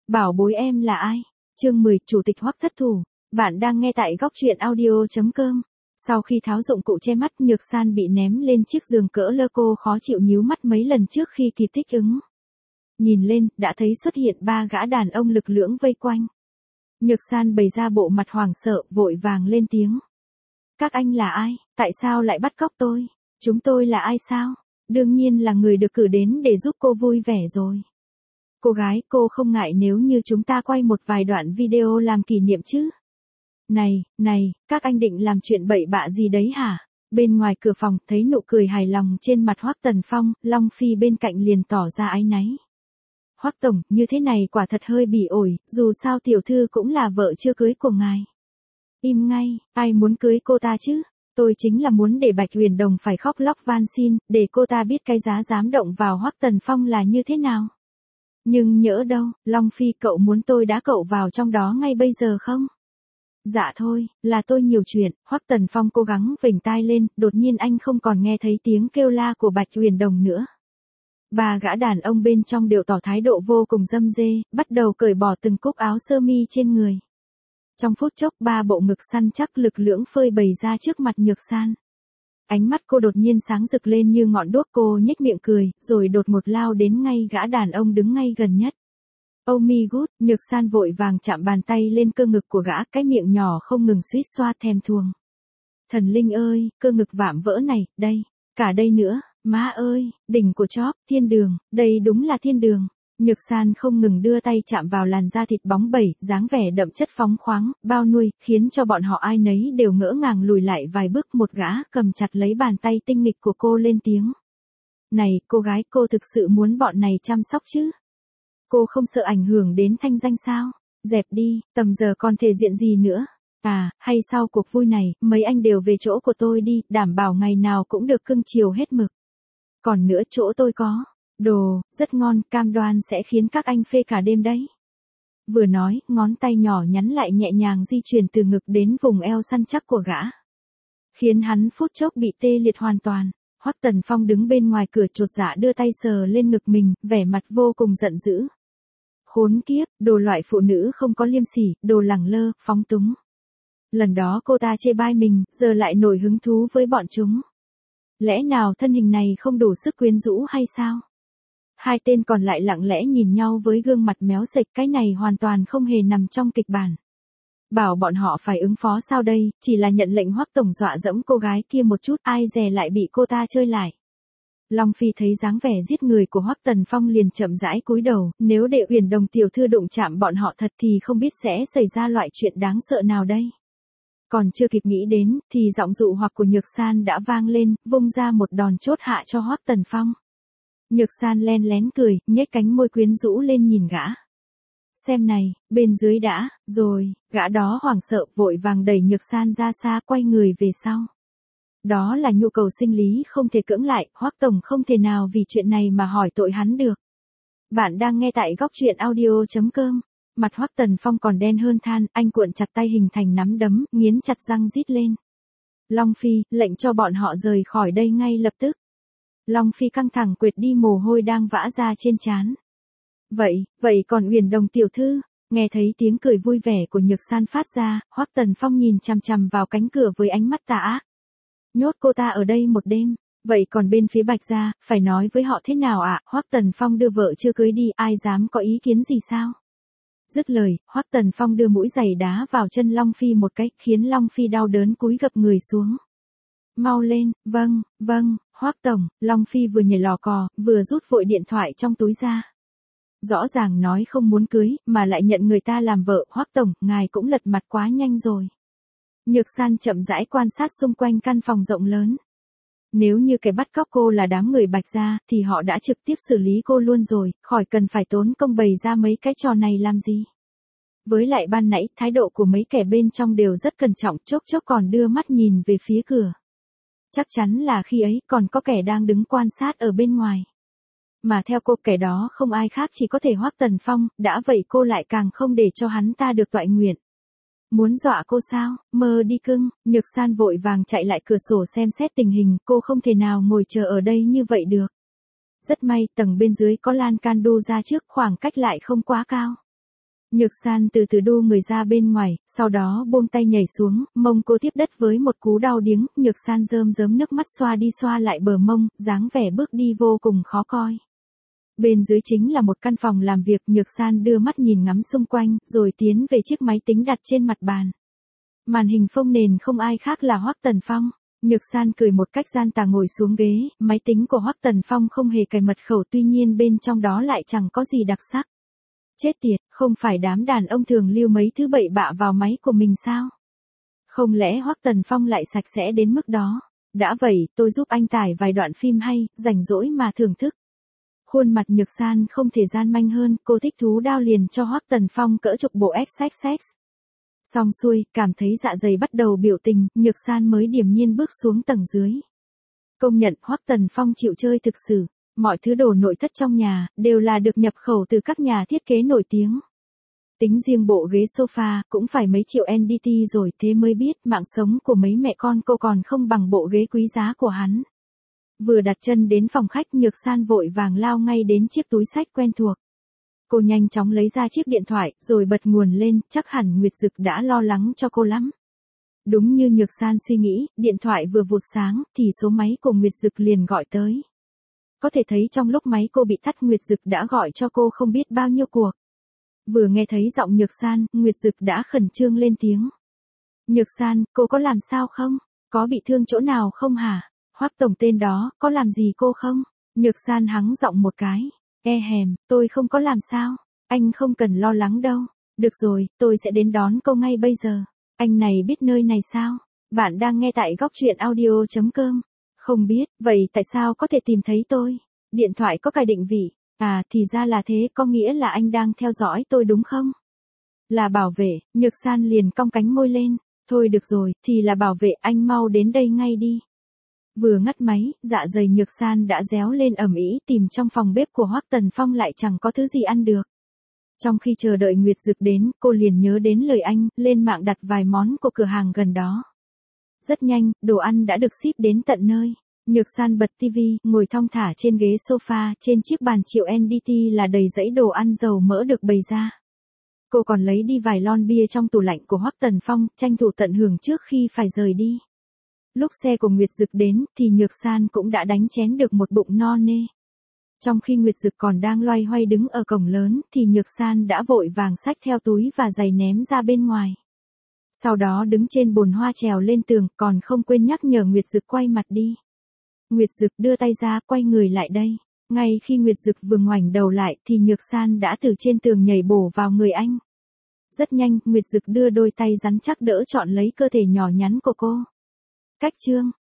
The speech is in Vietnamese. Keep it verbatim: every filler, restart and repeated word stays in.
Bảo bối em là ai? Chương mười, Chủ tịch Hoắc thất thủ. Bạn đang nghe tại góc truyện audio chấm com. Sau khi tháo dụng cụ che mắt, Nhược San bị ném lên chiếc giường cỡ lơ, cô khó chịu nhíu mắt mấy lần trước khi kịp thích ứng. Nhìn lên, đã thấy xuất hiện ba gã đàn ông lực lưỡng vây quanh. Nhược San bày ra bộ mặt hoảng sợ, vội vàng lên tiếng. Các anh là ai? Tại sao lại bắt cóc tôi? Chúng tôi là ai sao? Đương nhiên là người được cử đến để giúp cô vui vẻ rồi. Cô gái, cô không ngại nếu như chúng ta quay một vài đoạn video làm kỷ niệm chứ? Này, này, các anh định làm chuyện bậy bạ gì đấy hả? Bên ngoài cửa phòng, thấy nụ cười hài lòng trên mặt Hoắc Tần Phong, Long Phi bên cạnh liền tỏ ra áy náy. Hoắc tổng, như thế này quả thật hơi bỉ ổi, dù sao tiểu thư cũng là vợ chưa cưới của ngài. Im ngay, ai muốn cưới cô ta chứ? Tôi chính là muốn để Bạch Huyền Đồng phải khóc lóc van xin, để cô ta biết cái giá dám động vào Hoắc Tần Phong là như thế nào. Nhưng nhỡ đâu, Long Phi, cậu muốn tôi đá cậu vào trong đó ngay bây giờ không? Dạ thôi, là tôi nhiều chuyện. Hoắc Tần Phong cố gắng vểnh tai lên, đột nhiên anh không còn nghe thấy tiếng kêu la của Bạch Huyền Đồng nữa. Ba gã đàn ông bên trong đều tỏ thái độ vô cùng râm rê, bắt đầu cởi bỏ từng cúc áo sơ mi trên người. Trong phút chốc, ba bộ ngực săn chắc lực lưỡng phơi bày ra trước mặt Nhược San. Ánh mắt cô đột nhiên sáng rực lên như ngọn đuốc, cô nhếch miệng cười, rồi đột một lao đến ngay gã đàn ông đứng ngay gần nhất. Oh my god, Nhược San vội vàng chạm bàn tay lên cơ ngực của gã, cái miệng nhỏ không ngừng suýt xoa thèm thuồng. Thần linh ơi, cơ ngực vạm vỡ này, đây, cả đây nữa, má ơi, đỉnh của chóp, thiên đường, đây đúng là thiên đường. Nhược San không ngừng đưa tay chạm vào làn da thịt bóng bẩy, dáng vẻ đậm chất phóng khoáng, bao nuôi, khiến cho bọn họ ai nấy đều ngỡ ngàng lùi lại vài bước. Một gã cầm chặt lấy bàn tay tinh nghịch của cô lên tiếng. Này, cô gái, cô thực sự muốn bọn này chăm sóc chứ? Cô không sợ ảnh hưởng đến thanh danh sao? Dẹp đi, tầm giờ còn thể diện gì nữa? À, hay sau cuộc vui này, mấy anh đều về chỗ của tôi đi, đảm bảo ngày nào cũng được cưng chiều hết mực. Còn nữa, chỗ tôi có đồ rất ngon, cam đoan sẽ khiến các anh phê cả đêm đấy. Vừa nói, ngón tay nhỏ nhắn lại nhẹ nhàng di chuyển từ ngực đến vùng eo săn chắc của gã, khiến hắn phút chốc bị tê liệt hoàn toàn. Hoắc Tần Phong đứng bên ngoài cửa chột dạ đưa tay sờ lên ngực mình, vẻ mặt vô cùng giận dữ. Khốn kiếp, đồ loại phụ nữ không có liêm sỉ, đồ lẳng lơ, phóng túng. Lần đó cô ta chê bai mình, giờ lại nổi hứng thú với bọn chúng. Lẽ nào thân hình này không đủ sức quyến rũ hay sao? Hai tên còn lại lặng lẽ nhìn nhau với gương mặt méo sệch, cái này hoàn toàn không hề nằm trong kịch bản. Bảo bọn họ phải ứng phó sao đây, chỉ là nhận lệnh Hoắc tổng dọa dẫm cô gái kia một chút, ai dè lại bị cô ta chơi lại. Long Phi thấy dáng vẻ giết người của Hoắc Tần Phong liền chậm rãi cúi đầu, nếu để Uyển Đồng tiểu thư đụng chạm bọn họ thật thì không biết sẽ xảy ra loại chuyện đáng sợ nào đây. Còn chưa kịp nghĩ đến, thì giọng dụ hoặc của Nhược San đã vang lên, vung ra một đòn chốt hạ cho Hoắc Tần Phong. Nhược San len lén cười, nhếch cánh môi quyến rũ lên nhìn gã. Xem này, bên dưới đã, rồi, gã đó hoảng sợ vội vàng đẩy Nhược San ra xa, quay người về sau. Đó là nhu cầu sinh lý không thể cưỡng lại, Hoắc tổng không thể nào vì chuyện này mà hỏi tội hắn được. Bạn đang nghe tại góc truyện audio chấm com. Mặt Hoắc Tần Phong còn đen hơn than, anh cuộn chặt tay hình thành nắm đấm, nghiến chặt răng rít lên. Long Phi, lệnh cho bọn họ rời khỏi đây ngay lập tức. Long Phi căng thẳng quệt đi mồ hôi đang vã ra trên trán. Vậy, vậy còn Uyển Đồng tiểu thư? Nghe thấy tiếng cười vui vẻ của Nhược San phát ra, Hoắc Tần Phong nhìn chằm chằm vào cánh cửa với ánh mắt tà ác. Nhốt cô ta ở đây một đêm, vậy còn bên phía Bạch gia, phải nói với họ thế nào ạ? À? Hoắc Tần Phong đưa vợ chưa cưới đi, ai dám có ý kiến gì sao? Dứt lời, Hoắc Tần Phong đưa mũi giày đá vào chân Long Phi một cái, khiến Long Phi đau đớn cúi gập người xuống. Mau lên, vâng, vâng, Hoắc tổng. Long Phi vừa nhảy lò cò, vừa rút vội điện thoại trong túi ra. Rõ ràng nói không muốn cưới, mà lại nhận người ta làm vợ. Hoắc tổng, ngài cũng lật mặt quá nhanh rồi. Nhược San chậm rãi quan sát xung quanh căn phòng rộng lớn. Nếu như kẻ bắt cóc cô là đám người Bạch gia, thì họ đã trực tiếp xử lý cô luôn rồi, khỏi cần phải tốn công bày ra mấy cái trò này làm gì. Với lại ban nãy, thái độ của mấy kẻ bên trong đều rất cẩn trọng, chốc chốc còn đưa mắt nhìn về phía cửa. Chắc chắn là khi ấy còn có kẻ đang đứng quan sát ở bên ngoài. Mà theo cô, kẻ đó không ai khác chỉ có thể Hoắc Tần Phong, đã vậy cô lại càng không để cho hắn ta được toại nguyện. Muốn dọa cô sao, mơ đi cưng. Nhược San vội vàng chạy lại cửa sổ xem xét tình hình, cô không thể nào ngồi chờ ở đây như vậy được. Rất may, tầng bên dưới có lan can đu ra trước, khoảng cách lại không quá cao. Nhược San từ từ đu người ra bên ngoài, sau đó buông tay nhảy xuống, mông cô tiếp đất với một cú đau điếng, Nhược San rơm rớm nước mắt xoa đi xoa lại bờ mông, dáng vẻ bước đi vô cùng khó coi. Bên dưới chính là một căn phòng làm việc, Nhược San đưa mắt nhìn ngắm xung quanh, rồi tiến về chiếc máy tính đặt trên mặt bàn. Màn hình phông nền không ai khác là Hoắc Tần Phong. Nhược San cười một cách gian tà ngồi xuống ghế, máy tính của Hoắc Tần Phong không hề cài mật khẩu, tuy nhiên bên trong đó lại chẳng có gì đặc sắc. Chết tiệt, không phải đám đàn ông thường lưu mấy thứ bậy bạ vào máy của mình sao? Không lẽ Hoắc Tần Phong lại sạch sẽ đến mức đó? Đã vậy, tôi giúp anh tải vài đoạn phim hay, rảnh rỗi mà thưởng thức. Khuôn mặt Nhược San không thể gian manh hơn, cô thích thú đao liền cho Hoắc Tần Phong cỡ chục bộ ích ích ích. Xong xuôi, cảm thấy dạ dày bắt đầu biểu tình, Nhược San mới điềm nhiên bước xuống tầng dưới. Công nhận Hoắc Tần Phong chịu chơi thực sự, mọi thứ đồ nội thất trong nhà, đều là được nhập khẩu từ các nhà thiết kế nổi tiếng. Tính riêng bộ ghế sofa, cũng phải mấy triệu en đê tê rồi, thế mới biết mạng sống của mấy mẹ con cô còn không bằng bộ ghế quý giá của hắn. Vừa đặt chân đến phòng khách, Nhược San vội vàng lao ngay đến chiếc túi xách quen thuộc. Cô nhanh chóng lấy ra chiếc điện thoại, rồi bật nguồn lên, chắc hẳn Nguyệt Dực đã lo lắng cho cô lắm. Đúng như Nhược San suy nghĩ, điện thoại vừa vụt sáng, thì số máy của Nguyệt Dực liền gọi tới. Có thể thấy trong lúc máy cô bị tắt, Nguyệt Dực đã gọi cho cô không biết bao nhiêu cuộc. Vừa nghe thấy giọng Nhược San, Nguyệt Dực đã khẩn trương lên tiếng. Nhược San, cô có làm sao không? Có bị thương chỗ nào không hả? Hoắc tổng tên đó, có làm gì cô không? Nhược San hắng giọng một cái. E hèm, tôi không có làm sao. Anh không cần lo lắng đâu. Được rồi, tôi sẽ đến đón cô ngay bây giờ. Anh này biết nơi này sao? Bạn đang nghe tại góc truyện audio chấm com. Không biết, vậy tại sao có thể tìm thấy tôi? Điện thoại có cài định vị. À, thì ra là thế, có nghĩa là anh đang theo dõi tôi đúng không? Là bảo vệ, Nhược San liền cong cánh môi lên. Thôi được rồi, thì là bảo vệ, anh mau đến đây ngay đi. Vừa ngắt máy, dạ dày Nhược San đã réo lên ầm ĩ, tìm trong phòng bếp của Hoắc Tần Phong lại chẳng có thứ gì ăn được. Trong khi chờ đợi Nguyệt Dực đến, cô liền nhớ đến lời anh, lên mạng đặt vài món của cửa hàng gần đó. Rất nhanh, đồ ăn đã được ship đến tận nơi. Nhược San bật tivi, ngồi thong thả trên ghế sofa, trên chiếc bàn triệu en đê tê là đầy dãy đồ ăn dầu mỡ được bày ra. Cô còn lấy đi vài lon bia trong tủ lạnh của Hoắc Tần Phong, tranh thủ tận hưởng trước khi phải rời đi. Lúc xe của Nguyệt Dực đến, thì Nhược San cũng đã đánh chén được một bụng no nê. Trong khi Nguyệt Dực còn đang loay hoay đứng ở cổng lớn, thì Nhược San đã vội vàng xách theo túi và giày ném ra bên ngoài. Sau đó đứng trên bồn hoa trèo lên tường, còn không quên nhắc nhở Nguyệt Dực quay mặt đi. Nguyệt Dực đưa tay ra, quay người lại đây. Ngay khi Nguyệt Dực vừa ngoảnh đầu lại, thì Nhược San đã từ trên tường nhảy bổ vào người anh. Rất nhanh, Nguyệt Dực đưa đôi tay rắn chắc đỡ trọn lấy cơ thể nhỏ nhắn của cô. Cách chương